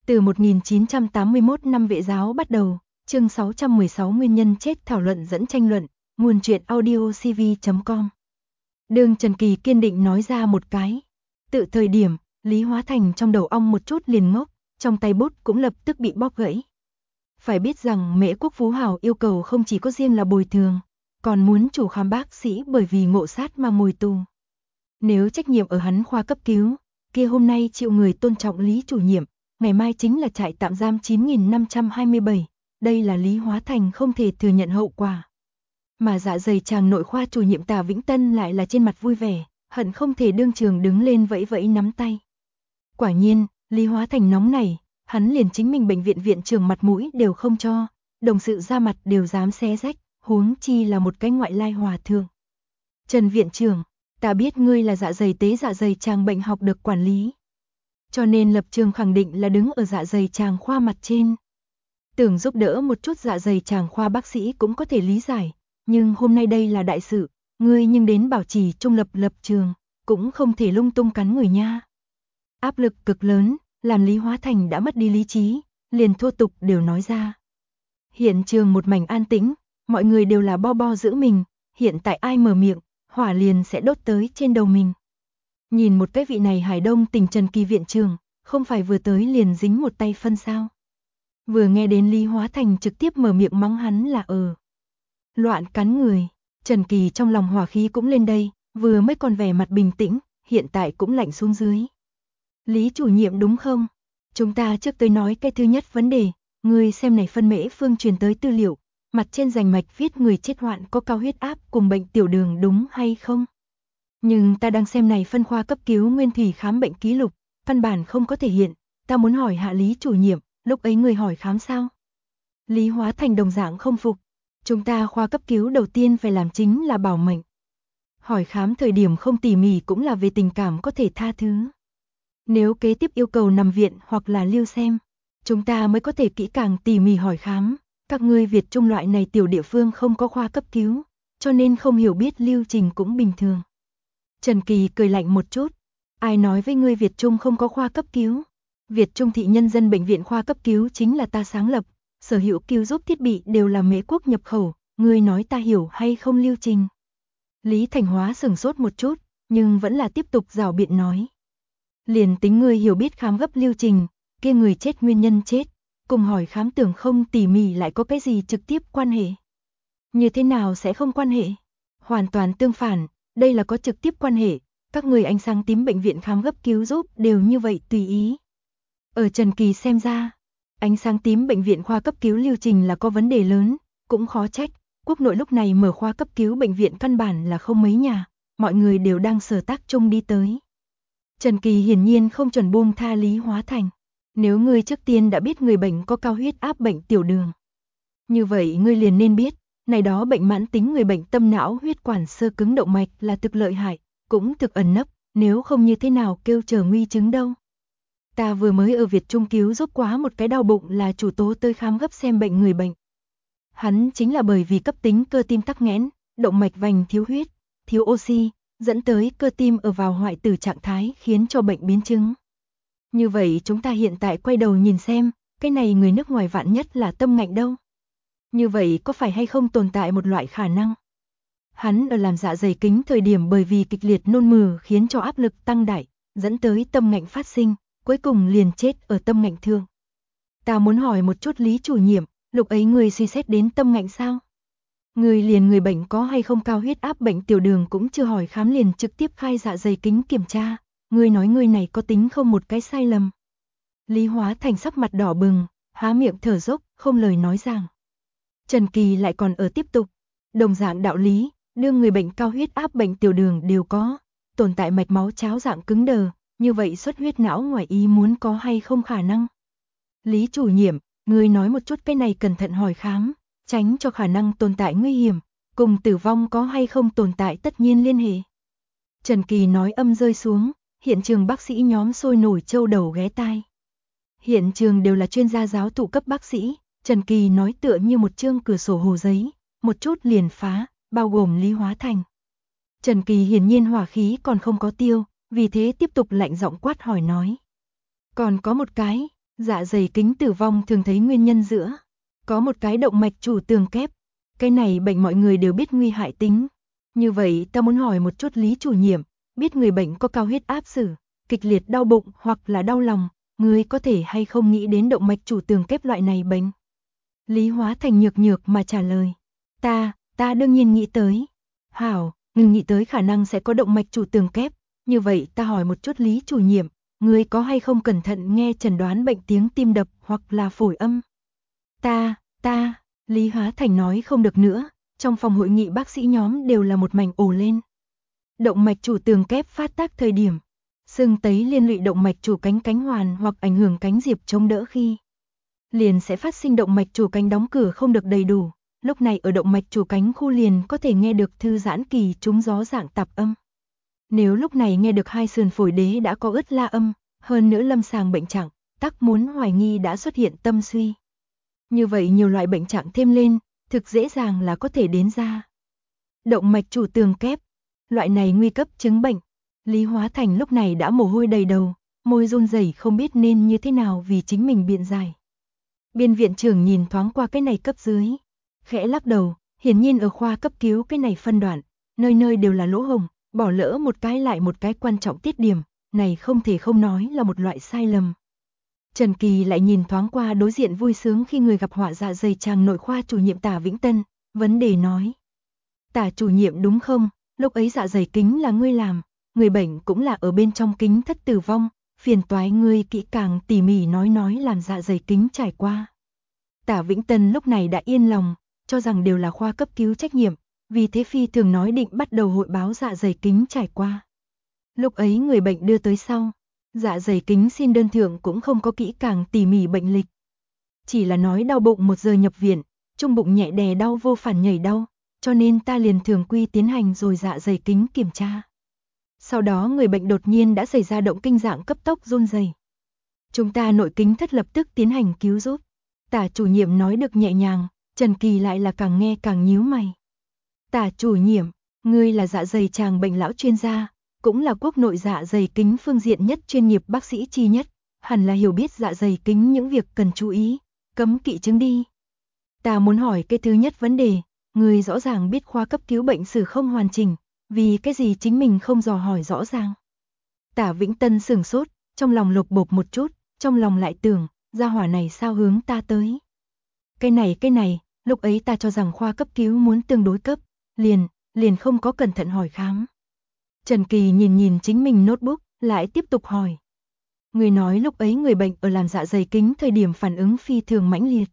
Từ 1981 năm Vệ giáo bắt đầu, chương 616 nguyên nhân chết thảo luận dẫn tranh luận, nguồn truyện audiocv.com. Đường Trần Kỳ kiên định nói ra một cái. Tự thời điểm, Lý Hóa Thành trong đầu ong một chút liền ngốc, trong tay bút cũng lập tức bị bóp gãy. Phải biết rằng Mễ Quốc Phú Hào yêu cầu không chỉ có riêng là bồi thường, còn muốn chủ khám bác sĩ bởi vì ngộ sát mà ngồi tù. Nếu trách nhiệm ở hắn khoa cấp cứu, kia hôm nay chịu người tôn trọng Lý chủ nhiệm, ngày mai chính là trại tạm giam 9527, đây là Lý Hóa Thành không thể thừa nhận hậu quả. Mà dạ dày chàng nội khoa chủ nhiệm Tả Vĩnh Tân lại là trên mặt vui vẻ, hận không thể đương trường đứng lên vẫy vẫy nắm tay. Quả nhiên, Lý Hóa Thành nóng nảy, hắn liền chính mình bệnh viện viện trưởng mặt mũi đều không cho, đồng sự ra mặt đều dám xé rách, huống chi là một cái ngoại lai hòa thượng. Trần viện trưởng, ta biết ngươi là dạ dày tế dạ dày chàng bệnh học được quản lý, cho nên lập trường khẳng định là đứng ở dạ dày chàng khoa mặt trên. Tưởng giúp đỡ một chút dạ dày chàng khoa bác sĩ cũng có thể lý giải, nhưng hôm nay đây là đại sự, ngươi nhưng đến bảo trì trung lập lập trường, cũng không thể lung tung cắn người nha. Áp lực cực lớn, làm Lý Hóa Thành đã mất đi lý trí, liền thô tục đều nói ra. Hiện trường một mảnh an tĩnh, mọi người đều là bo bo giữ mình, hiện tại ai mở miệng, hỏa liền sẽ đốt tới trên đầu mình. Nhìn một cái vị này Hải Đông Tỉnh Trần Kỳ viện trưởng, không phải vừa tới liền dính một tay phân sao. Vừa nghe đến Lý Hóa Thành trực tiếp mở miệng mắng hắn là loạn cắn người, Trần Kỳ trong lòng hỏa khí cũng lên đây, vừa mới còn vẻ mặt bình tĩnh, hiện tại cũng lạnh xuống dưới. Lý chủ nhiệm đúng không? Chúng ta trước tới nói cái thứ nhất vấn đề, ngươi xem này phân Mễ Phương truyền tới tư liệu, mặt trên rành mạch viết người chết hoạn có cao huyết áp cùng bệnh tiểu đường đúng hay không? Nhưng ta đang xem này phân khoa cấp cứu nguyên thủy khám bệnh ký lục, căn bản không có thể hiện, ta muốn hỏi hạ Lý chủ nhiệm, lúc ấy người hỏi khám sao? Lý Hóa Thành đồng dạng không phục, chúng ta khoa cấp cứu đầu tiên phải làm chính là bảo mệnh. Hỏi khám thời điểm không tỉ mỉ cũng là về tình cảm có thể tha thứ. Nếu kế tiếp yêu cầu nằm viện hoặc là lưu xem, chúng ta mới có thể kỹ càng tỉ mỉ hỏi khám, các ngươi Việt Trung loại này tiểu địa phương không có khoa cấp cứu, cho nên không hiểu biết lưu trình cũng bình thường. Trần Kỳ cười lạnh một chút, ai nói với ngươi Việt Trung không có khoa cấp cứu? Việt Trung thị nhân dân bệnh viện khoa cấp cứu chính là ta sáng lập, sở hữu cứu giúp thiết bị đều là Mễ Quốc nhập khẩu, ngươi nói ta hiểu hay không lưu trình? Lý Thành Hóa sửng sốt một chút, nhưng vẫn là tiếp tục rảo biện nói. Liền tính ngươi hiểu biết khám gấp lưu trình, kia người chết nguyên nhân chết, cùng hỏi khám tưởng không tỉ mỉ lại có cái gì trực tiếp quan hệ? Như thế nào sẽ không quan hệ? Hoàn toàn tương phản, đây là có trực tiếp quan hệ, các người ánh sáng tím bệnh viện khám gấp cứu giúp đều như vậy tùy ý. Ở Trần Kỳ xem ra, ánh sáng tím bệnh viện khoa cấp cứu lưu trình là có vấn đề lớn, cũng khó trách, quốc nội lúc này mở khoa cấp cứu bệnh viện căn bản là không mấy nhà, mọi người đều đang sở tác chung đi tới. Trần Kỳ hiển nhiên không chuẩn buông tha Lý Hóa Thành, nếu ngươi trước tiên đã biết người bệnh có cao huyết áp bệnh tiểu đường, như vậy ngươi liền nên biết, này đó bệnh mãn tính người bệnh tâm não huyết quản xơ cứng động mạch là thực lợi hại, cũng thực ẩn nấp, nếu không như thế nào kêu chờ nguy chứng đâu. Ta vừa mới ở Việt Trung cứu giúp quá một cái đau bụng là chủ tố tới khám gấp xem bệnh người bệnh. Hắn chính là bởi vì cấp tính cơ tim tắc nghẽn, động mạch vành thiếu huyết, thiếu oxy, dẫn tới cơ tim ở vào hoại tử trạng thái khiến cho bệnh biến chứng. Như vậy chúng ta hiện tại quay đầu nhìn xem, cái này người nước ngoài vạn nhất là tâm ngạnh đâu. Như vậy có phải hay không tồn tại một loại khả năng? Hắn ở làm dạ dày kính thời điểm bởi vì kịch liệt nôn mửa khiến cho áp lực tăng đại, dẫn tới tâm ngạnh phát sinh, cuối cùng liền chết ở tâm ngạnh thượng. Ta muốn hỏi một chút Lý chủ nhiệm, lúc ấy người suy xét đến tâm ngạnh sao? Người liền người bệnh có hay không cao huyết áp bệnh tiểu đường cũng chưa hỏi khám liền trực tiếp khai dạ dày kính kiểm tra, người nói người này có tính không một cái sai lầm. Lý Hóa Thành sắc mặt đỏ bừng, há miệng thở dốc, không lời nói rằng. Trần Kỳ lại còn ở tiếp tục, đồng dạng đạo lý, đương người bệnh cao huyết áp bệnh tiểu đường đều có, tồn tại mạch máu cháo dạng cứng đờ, như vậy xuất huyết não ngoài ý muốn có hay không khả năng. Lý chủ nhiệm, người nói một chút cái này cẩn thận hỏi khám, tránh cho khả năng tồn tại nguy hiểm, cùng tử vong có hay không tồn tại tất nhiên liên hệ. Trần Kỳ nói âm rơi xuống, hiện trường bác sĩ nhóm sôi nổi châu đầu ghé tai. Hiện trường đều là chuyên gia giáo thụ cấp bác sĩ, Trần Kỳ nói tựa như một chương cửa sổ hồ giấy, một chút liền phá, bao gồm Lý Hóa Thành. Trần Kỳ hiển nhiên hỏa khí còn không có tiêu, vì thế tiếp tục lạnh giọng quát hỏi nói. Còn có một cái, Dạ dày kính tử vong thường thấy nguyên nhân giữa có một cái động mạch chủ tường kép. Cái này bệnh mọi người đều biết nguy hại tính. Như vậy ta muốn hỏi một chút Lý chủ nhiệm, biết người bệnh có cao huyết áp sử, kịch liệt đau bụng hoặc là đau lòng, người có thể hay không nghĩ đến động mạch chủ tường kép loại này bệnh? Lý Hóa Thành nhược nhược mà trả lời. Ta đương nhiên nghĩ tới. Hảo, ngừng nghĩ tới khả năng sẽ có động mạch chủ tường kép. Như vậy ta hỏi một chút Lý chủ nhiệm, người có hay không cẩn thận nghe chẩn đoán bệnh tiếng tim đập hoặc là phổi âm? Lý Hóa Thành nói không được nữa, trong phòng hội nghị bác sĩ nhóm đều là một mảnh ồ lên. Động mạch chủ tường kép phát tác thời điểm, sưng tấy liên lụy động mạch chủ cánh hoàn hoặc ảnh hưởng cánh diệp chống đỡ khi liền sẽ phát sinh động mạch chủ cánh đóng cửa không được đầy đủ. Lúc này ở động mạch chủ cánh khu liền có thể nghe được thư giãn kỳ trúng gió dạng tạp âm. Nếu lúc này nghe được hai sườn phổi đế đã có ướt la âm, hơn nữa lâm sàng bệnh trạng, tắc muốn hoài nghi đã xuất hiện tâm suy. Như vậy nhiều loại bệnh trạng thêm lên, thực dễ dàng là có thể đến ra. Động mạch chủ tường kép, loại này nguy cấp chứng bệnh. Lý Hóa Thành lúc này đã mồ hôi đầy đầu, môi run rẩy không biết nên như thế nào vì chính mình biện giải. Biên viện trưởng nhìn thoáng qua cái này cấp dưới, khẽ lắc đầu, hiển nhiên ở khoa cấp cứu cái này phân đoạn, nơi nơi đều là lỗ hổng, bỏ lỡ một cái lại một cái quan trọng tiết điểm, này không thể không nói là một loại sai lầm. Trần Kỳ lại nhìn thoáng qua đối diện vui sướng khi người gặp họa dạ dày tràng nội khoa chủ nhiệm Tả Vĩnh Tân, vấn đề nói. Tả chủ nhiệm đúng không, lúc ấy dạ dày kính là ngươi làm, người bệnh cũng là ở bên trong kính thất tử vong, phiền toái ngươi kỹ càng tỉ mỉ nói làm dạ dày kính trải qua. Tả Vĩnh Tân lúc này đã yên lòng, cho rằng đều là khoa cấp cứu trách nhiệm, vì thế phi thường nói định bắt đầu hội báo dạ dày kính trải qua. Lúc ấy người bệnh đưa tới sau, dạ dày kính xin đơn thượng cũng không có kỹ càng tỉ mỉ bệnh lịch. Chỉ là nói đau bụng 1 giờ nhập viện, trung bụng nhẹ đè đau vô phản nhảy đau, cho nên ta liền thường quy tiến hành rồi dạ dày kính kiểm tra. Sau đó người bệnh đột nhiên đã xảy ra động kinh dạng cấp tốc run rẩy. Chúng ta nội kính thất lập tức tiến hành cứu giúp. Tả chủ nhiệm nói được nhẹ nhàng, Trần Kỳ lại là càng nghe càng nhíu mày. Tả chủ nhiệm, ngươi là dạ dày tràng bệnh lão chuyên gia, cũng là quốc nội dạ dày kính phương diện nhất chuyên nghiệp bác sĩ chi nhất, hẳn là hiểu biết dạ dày kính những việc cần chú ý, cấm kỵ chứng đi. Ta muốn hỏi cái thứ nhất vấn đề, ngươi rõ ràng biết khoa cấp cứu bệnh sử không hoàn chỉnh, vì cái gì chính mình không dò hỏi rõ ràng. Tả Vĩnh Tân sửng sốt, trong lòng lục bộp một chút, trong lòng lại tưởng, gia hỏa này sao hướng ta tới. Cái này, lúc ấy ta cho rằng khoa cấp cứu muốn tương đối cấp, liền không có cẩn thận hỏi khám. Trần Kỳ nhìn chính mình notebook, lại tiếp tục hỏi. Người nói lúc ấy người bệnh ở làm dạ dày kính thời điểm phản ứng phi thường mãnh liệt.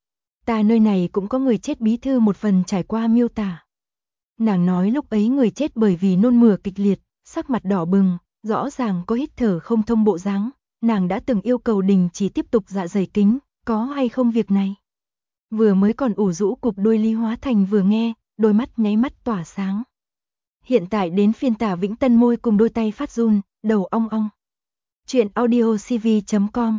Ta nơi này cũng có người chết bí thư một phần trải qua miêu tả. Nàng nói lúc ấy người chết bởi vì nôn mửa kịch liệt, sắc mặt đỏ bừng, rõ ràng có hít thở không thông bộ dáng. Nàng đã từng yêu cầu đình chỉ tiếp tục dạ dày kính, có hay không việc này? Vừa mới còn ủ rũ cục đuôi Lý Hóa Thành vừa nghe, đôi mắt nháy mắt tỏa sáng. Hiện tại đến phiên Tả Vĩnh Tân môi cùng đôi tay phát run, đầu ong ong. Chuyện audiocv.com.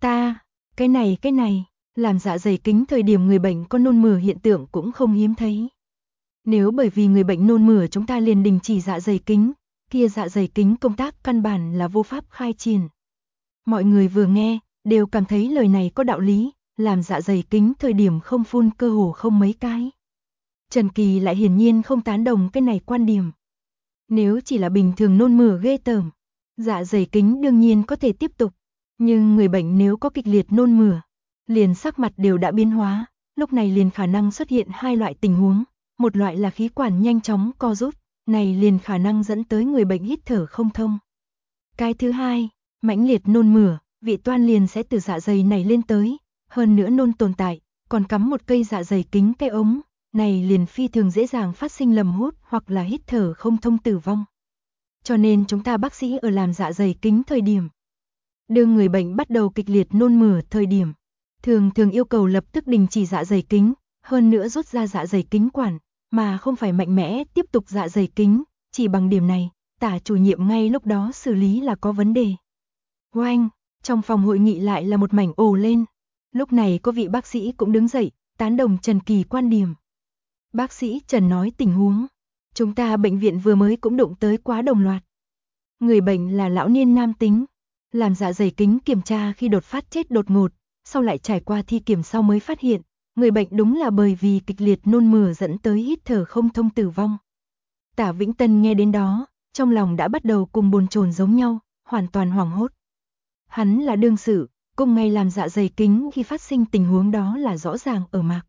Cái này, làm dạ dày kính thời điểm người bệnh có nôn mửa hiện tượng cũng không hiếm thấy. Nếu bởi vì người bệnh nôn mửa chúng ta liền đình chỉ dạ dày kính, kia dạ dày kính công tác căn bản là vô pháp khai triển. Mọi người vừa nghe, đều cảm thấy lời này có đạo lý, làm dạ dày kính thời điểm không phun cơ hồ không mấy cái. Trần Kỳ lại hiển nhiên không tán đồng cái này quan điểm. Nếu chỉ là bình thường nôn mửa ghê tởm, dạ dày kính đương nhiên có thể tiếp tục, nhưng người bệnh nếu có kịch liệt nôn mửa, liền sắc mặt đều đã biến hóa, lúc này liền khả năng xuất hiện hai loại tình huống, một loại là khí quản nhanh chóng co rút, này liền khả năng dẫn tới người bệnh hít thở không thông. Cái thứ hai, mãnh liệt nôn mửa, vị toan liền sẽ từ dạ dày này lên tới, hơn nữa nôn tồn tại, còn cắm một cây dạ dày kính cái ống, này liền phi thường dễ dàng phát sinh lầm hút hoặc là hít thở không thông tử vong. Cho nên chúng ta bác sĩ ở làm dạ dày kính thời điểm, đưa người bệnh bắt đầu kịch liệt nôn mửa thời điểm, thường yêu cầu lập tức đình chỉ dạ dày kính, hơn nữa rút ra dạ dày kính quản, mà không phải mạnh mẽ tiếp tục dạ dày kính, chỉ bằng điểm này, Tả chủ nhiệm ngay lúc đó xử lý là có vấn đề. Oanh, trong phòng hội nghị lại là một mảnh ồ lên. Lúc này có vị bác sĩ cũng đứng dậy, tán đồng Trần Kỳ quan điểm. Bác sĩ Trần nói tình huống, chúng ta bệnh viện vừa mới cũng đụng tới quá đồng loạt. Người bệnh là lão niên nam tính, Làm dạ dày kính kiểm tra khi đột phát chết đột ngột, sau lại trải qua thi kiểm sau mới phát hiện, người bệnh đúng là bởi vì kịch liệt nôn mửa dẫn tới hít thở không thông tử vong. Tả Vĩnh Tân nghe đến đó, trong lòng đã bắt đầu cùng bồn chồn giống nhau, hoàn toàn hoảng hốt. Hắn là đương sự, cùng ngày làm dạ dày kính khi phát sinh tình huống đó là rõ ràng ở mạc.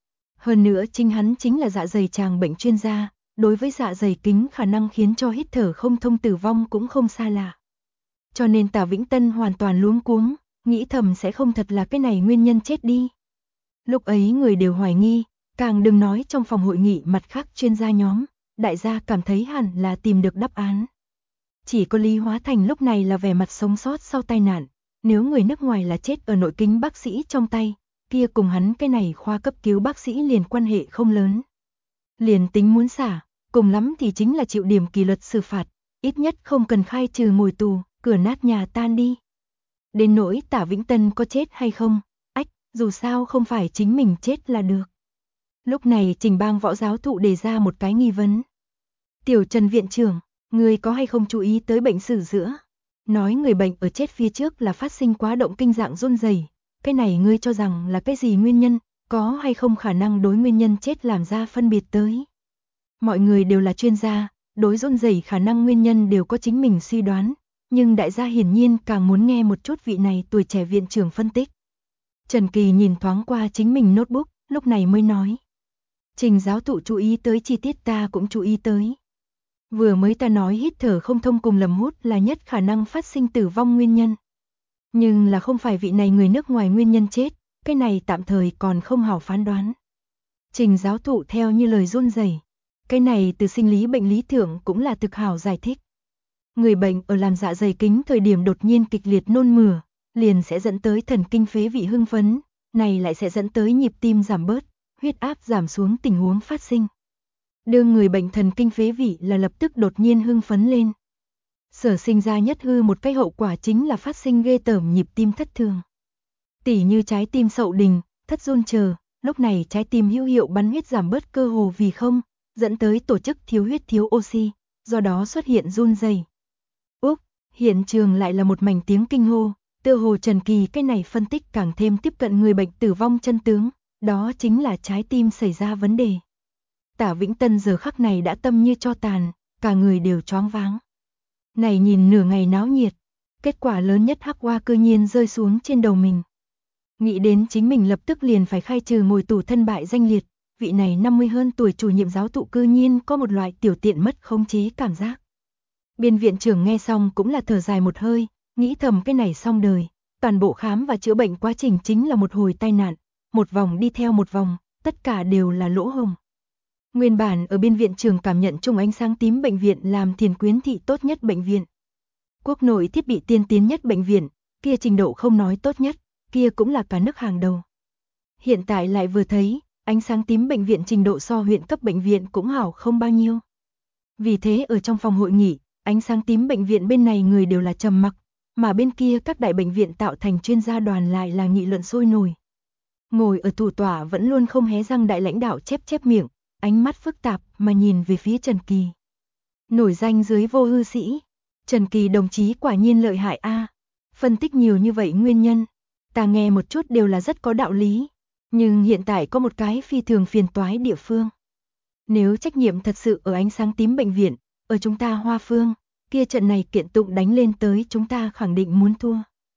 Hơn nữa chính hắn chính là dạ dày tràng bệnh chuyên gia, đối với dạ dày kính khả năng khiến cho hít thở không thông tử vong cũng không xa lạ. Cho nên Tả Vĩnh Tân hoàn toàn luống cuống, nghĩ thầm sẽ không thật là cái này nguyên nhân chết đi. Lúc ấy người đều hoài nghi, càng đừng nói trong phòng hội nghị mặt khác chuyên gia nhóm, đại gia cảm thấy hẳn là tìm được đáp án. Chỉ có Lý Hóa Thành lúc này là vẻ mặt sống sót sau tai nạn, nếu người nước ngoài là chết ở nội kính bác sĩ trong tay, kia cùng hắn cái này khoa cấp cứu bác sĩ liền quan hệ không lớn. Liền tính muốn xả, cùng lắm thì chính là chịu điểm kỷ luật xử phạt, ít nhất không cần khai trừ ngồi tù, cửa nát nhà tan đi. Đến nỗi Tả Vĩnh Tân có chết hay không, dù sao không phải chính mình chết là được. Lúc này Trình Bang Võ giáo thụ đề ra một cái nghi vấn. Tiểu Trần viện trưởng, người có hay không chú ý tới bệnh sử giữa? Nói người bệnh ở chết phía trước là phát sinh quá động kinh dạng run rẩy, cái này ngươi cho rằng là cái gì nguyên nhân, có hay không khả năng đối nguyên nhân chết làm ra phân biệt tới? Mọi người đều là chuyên gia, đối run rẩy khả năng nguyên nhân đều có chính mình suy đoán, nhưng đại gia hiển nhiên càng muốn nghe một chút vị này tuổi trẻ viện trưởng phân tích. Trần Kỳ nhìn thoáng qua chính mình notebook, lúc này mới nói. Trình giáo thụ chú ý tới chi tiết ta cũng chú ý tới. Vừa mới ta nói hít thở không thông cùng lầm hút là nhất khả năng phát sinh tử vong nguyên nhân. Nhưng là không phải vị này người nước ngoài nguyên nhân chết, cái này tạm thời còn không hảo phán đoán. Trình giáo thụ theo như lời run rẩy, cái này từ sinh lý bệnh lý thượng cũng là thực hảo giải thích. Người bệnh ở làm dạ dày kính thời điểm đột nhiên kịch liệt nôn mửa, liền sẽ dẫn tới thần kinh phế vị hưng phấn, này lại sẽ dẫn tới nhịp tim giảm bớt, huyết áp giảm xuống tình huống phát sinh. Đương người bệnh thần kinh phế vị là lập tức đột nhiên hưng phấn lên. Sở sinh ra nhất hư một cái hậu quả chính là phát sinh ghê tởm nhịp tim thất thường. Tỉ như trái tim sậu đình, thất run chờ, lúc này trái tim hữu hiệu bắn huyết giảm bớt cơ hồ vì không, dẫn tới tổ chức thiếu huyết thiếu oxy, do đó xuất hiện run rẩy. Hiện trường lại là một mảnh tiếng kinh hô. Tựa hồ Trần Kỳ cái này phân tích càng thêm tiếp cận người bệnh tử vong chân tướng, đó chính là trái tim xảy ra vấn đề. Tả Vĩnh Tân giờ khắc này đã tâm như tro tàn, cả người đều choáng váng. Này nhìn nửa ngày náo nhiệt, kết quả lớn nhất hắc hoa cư nhiên rơi xuống trên đầu mình. Nghĩ đến chính mình lập tức liền phải khai trừ ngồi tù thân bại danh liệt, vị này 50 hơn tuổi chủ nhiệm giáo thụ cư nhiên có một loại tiểu tiện mất khống chế cảm giác. Biên viện trưởng nghe xong cũng là thở dài một hơi, nghĩ thầm cái này xong đời, toàn bộ khám và chữa bệnh quá trình chính là một hồi tai nạn, một vòng đi theo một vòng, tất cả đều là lỗ hổng. Nguyên bản ở biên viện trưởng cảm nhận chung ánh sáng tím bệnh viện làm Thiền Quyến thị tốt nhất bệnh viện. Quốc nội thiết bị tiên tiến nhất bệnh viện, kia trình độ không nói tốt nhất, kia cũng là cả nước hàng đầu. Hiện tại lại vừa thấy, ánh sáng tím bệnh viện trình độ so huyện cấp bệnh viện cũng hảo không bao nhiêu. Vì thế ở trong phòng hội nghị, ánh sáng tím bệnh viện bên này người đều là trầm mặc, mà bên kia các đại bệnh viện tạo thành chuyên gia đoàn lại là nghị luận sôi nổi. Ngồi ở thủ tọa vẫn luôn không hé răng đại lãnh đạo chép miệng, ánh mắt phức tạp mà nhìn về phía Trần Kỳ. Nổi danh dưới vô hư sĩ, Trần Kỳ đồng chí quả nhiên lợi hại a. Phân tích nhiều như vậy nguyên nhân, ta nghe một chút đều là rất có đạo lý, nhưng hiện tại có một cái phi thường phiền toái địa phương. Nếu trách nhiệm thật sự ở ánh sáng tím bệnh viện, ở chúng ta Hoa Phương, kia trận này kiện tụng đánh lên tới chúng ta khẳng định muốn thua.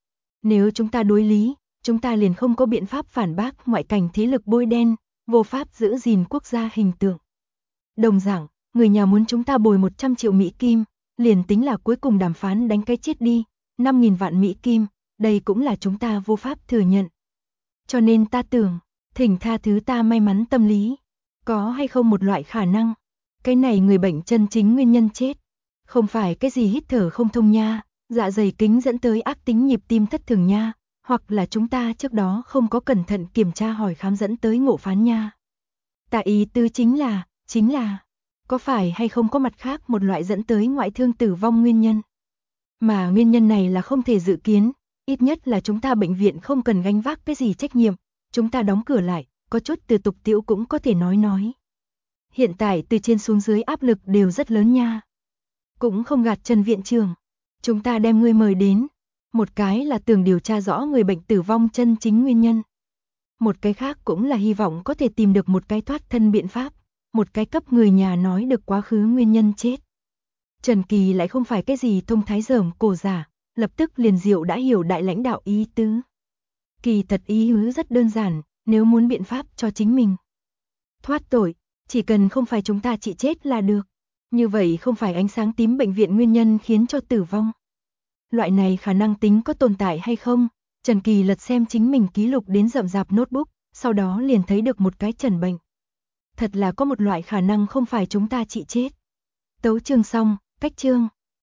Nếu chúng ta đối lý, chúng ta liền không có biện pháp phản bác ngoại cảnh thế lực bôi đen, vô pháp giữ gìn quốc gia hình tượng. Đồng dạng, người nhà muốn chúng ta bồi 100 triệu Mỹ Kim, liền tính là cuối cùng đàm phán đánh cái chết đi, 5.000 vạn Mỹ Kim, đây cũng là chúng ta vô pháp thừa nhận. Cho nên ta tưởng, thỉnh tha thứ ta may mắn tâm lý, có hay không một loại khả năng, cái này người bệnh chân chính nguyên nhân chết, không phải cái gì hít thở không thông nha, dạ dày kính dẫn tới ác tính nhịp tim thất thường nha, hoặc là chúng ta trước đó không có cẩn thận kiểm tra hỏi khám dẫn tới ngộ phán nha. Ta ý tư chính là, có phải hay không có mặt khác một loại dẫn tới ngoại thương tử vong nguyên nhân. Mà nguyên nhân này là không thể dự kiến, ít nhất là chúng ta bệnh viện không cần gánh vác cái gì trách nhiệm, chúng ta đóng cửa lại, có chút từ tục tiễu cũng có thể nói. Hiện tại từ trên xuống dưới áp lực đều rất lớn nha. Cũng không gạt Trần viện trưởng, chúng ta đem ngươi mời đến, Một cái là tưởng điều tra rõ người bệnh tử vong chân chính nguyên nhân. Một cái khác cũng là hy vọng có thể tìm được một cái thoát thân biện pháp, một cái cấp người nhà nói được quá khứ nguyên nhân chết. Trần Kỳ lại không phải cái gì thông thái dởm cổ giả, lập tức liền diệu đã hiểu đại lãnh đạo ý tứ. Kỳ thật ý hứ rất đơn giản, nếu muốn biện pháp cho chính mình thoát tội, chỉ cần không phải chúng ta trị chết là được. Như vậy không phải ánh sáng tím bệnh viện nguyên nhân khiến cho tử vong. Loại này khả năng tính có tồn tại hay không? Trần Kỳ lật xem chính mình ký lục đến rậm rạp notebook, sau đó liền thấy được một cái trần bệnh. Thật là có một loại khả năng không phải chúng ta trị chết. Tấu chương xong, cách chương.